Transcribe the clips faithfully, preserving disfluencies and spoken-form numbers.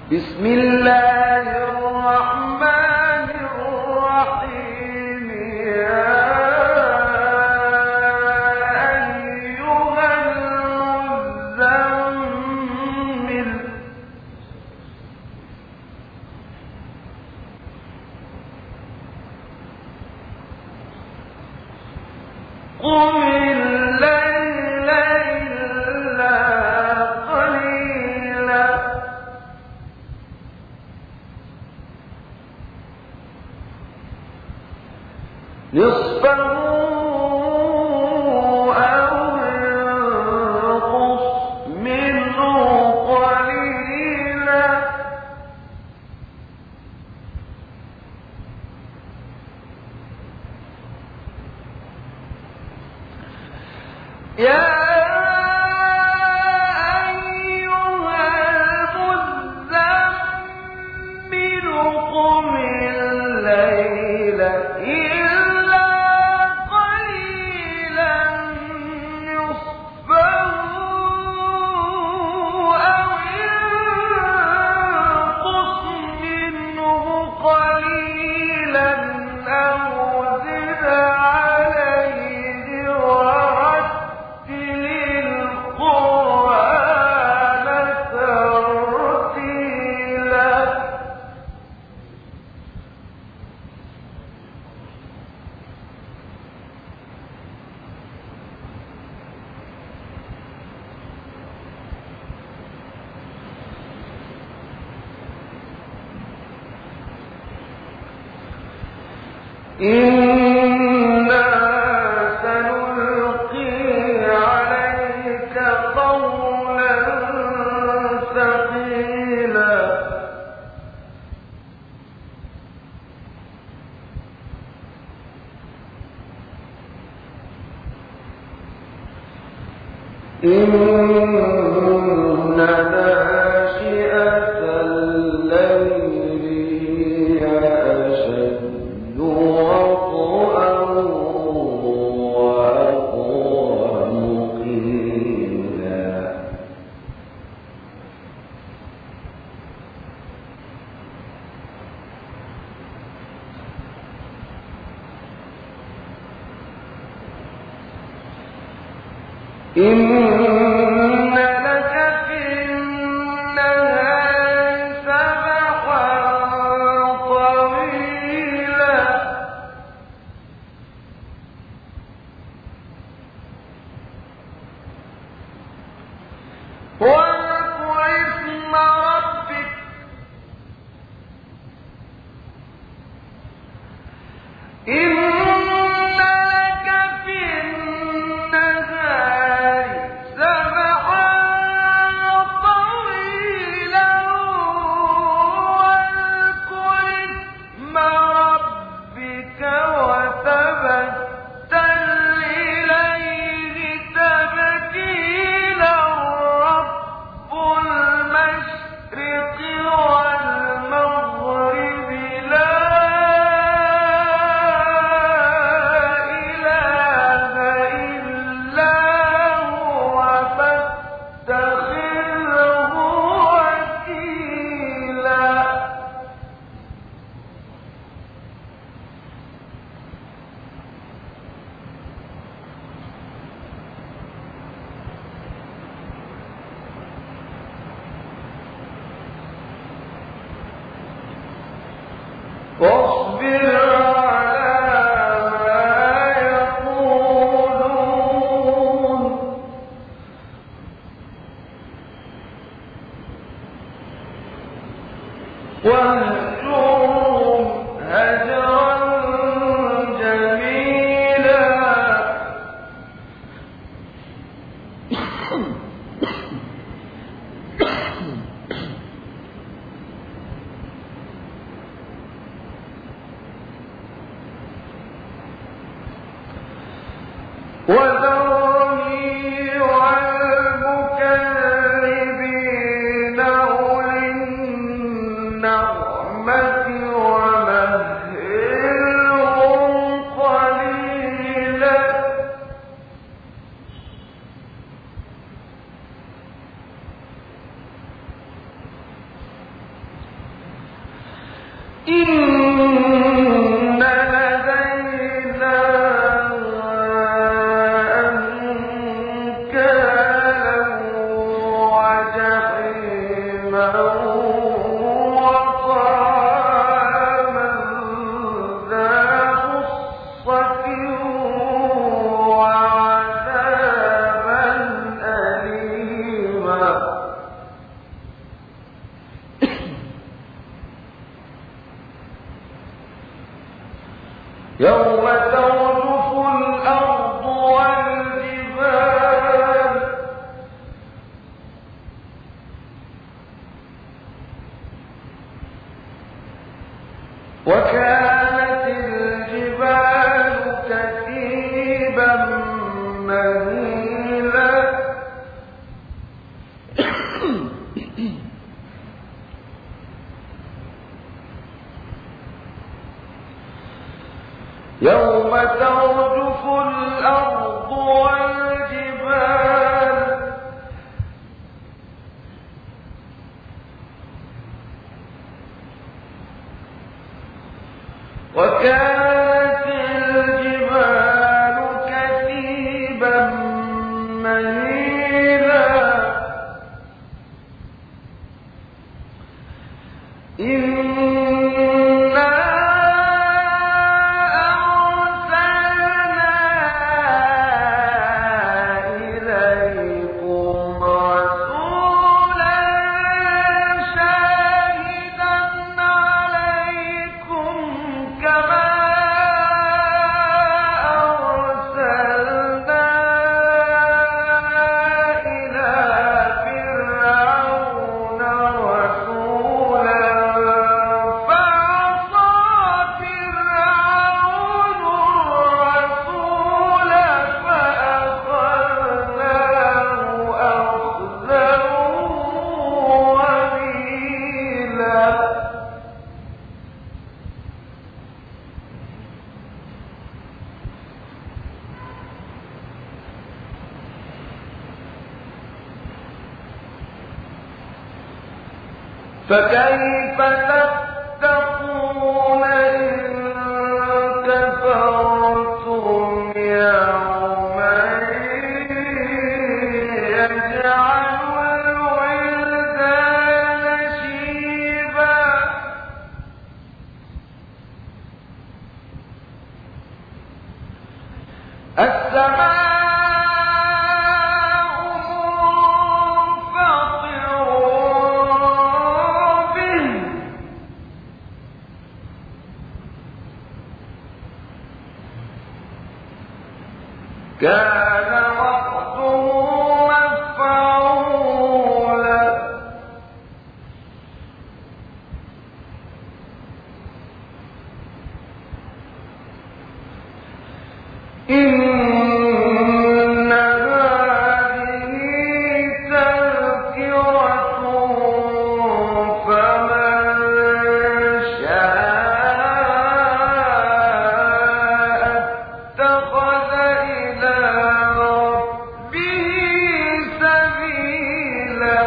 بسم الله الرحمن الرحيم يا أيها المزمل قم الليل إلا قليلا نصفه أو انقص منه قليلا يا إنا سنلقي عليك قولا ثقيلا إن ناشئة الليل هي أشد وطئا وأقوم قيلا إن لك في النهار سبحا طويلا واذكر اسم ربك إن لك في النهار سبحا طويلا واذكر اسم ربك وتبتل إليه تبتيلا رب المشرق والمغرب لا إله إلا هو فاتخذه وكيلا واصبر على ما يقولون واهجرهم هجرا جميلا وذرني والمكذبين أولي النعمة ومهلهم إن لدينا أنكالا وجحيما وطعاما ذا غصة وعذابا أليما يوم ترجف الأرض والجبال وكانت الجبال كثيبا مهيلا يوم ترجف الأرض والجبال وكانت الجبال كثيبا مهيلا إنا أرسلنا إليكم رسولا شاهدا عليكم كما أرسلنا إلى فرعون رسولا فعصى فرعون الرسول فأخذناه أخذا وبيلا فكيف تتقون إن كفرتم يوما يجعل الولدان شيبا السماء منفطر به كان وعده مفعولا إن هذه تذكرة فمن شاء اتخذ إلى ربه سبيلا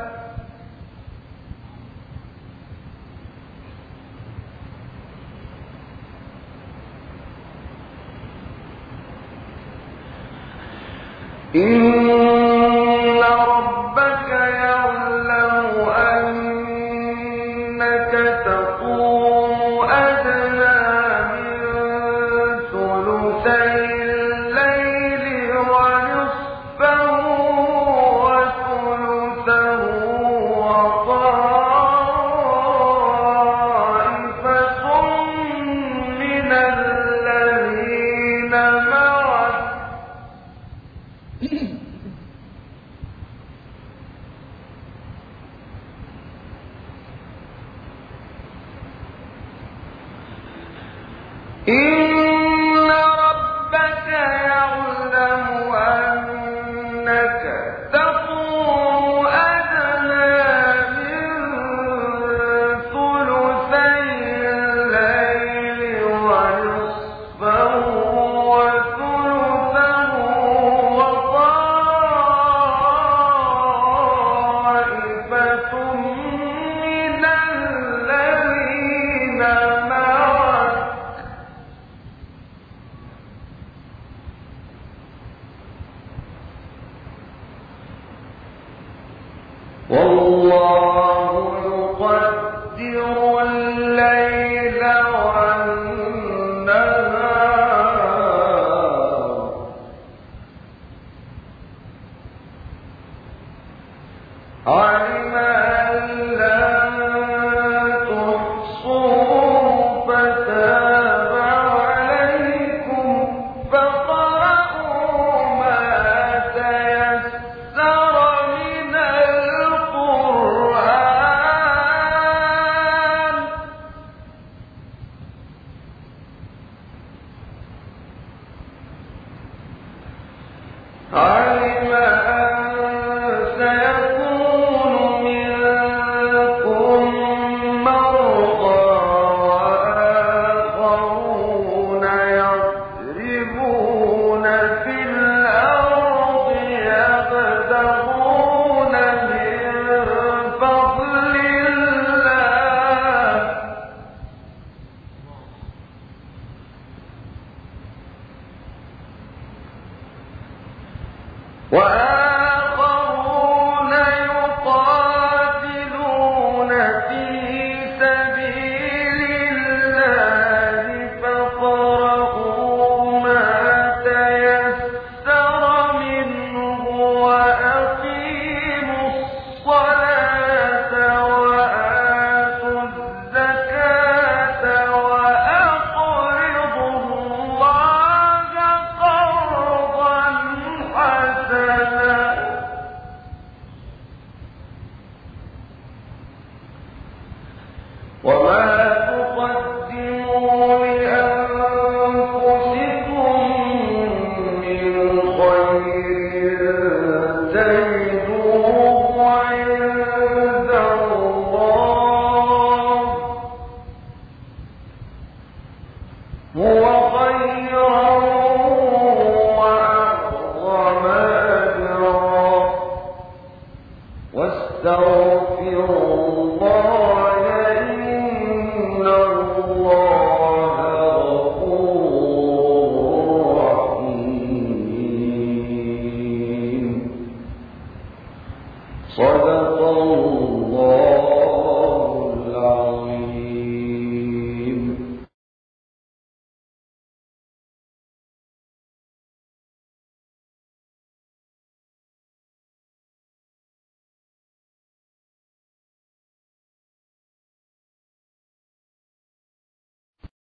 إن ربك يعلم أنك تقوم أدنى من ثلثي الليل ونصفه وثلثه وطائفة من الذين معك إن ربك يعلم أنك تقوم أدنى من ثلثي الليل ونصفه وثلثه وطائفة من الذين صدق الله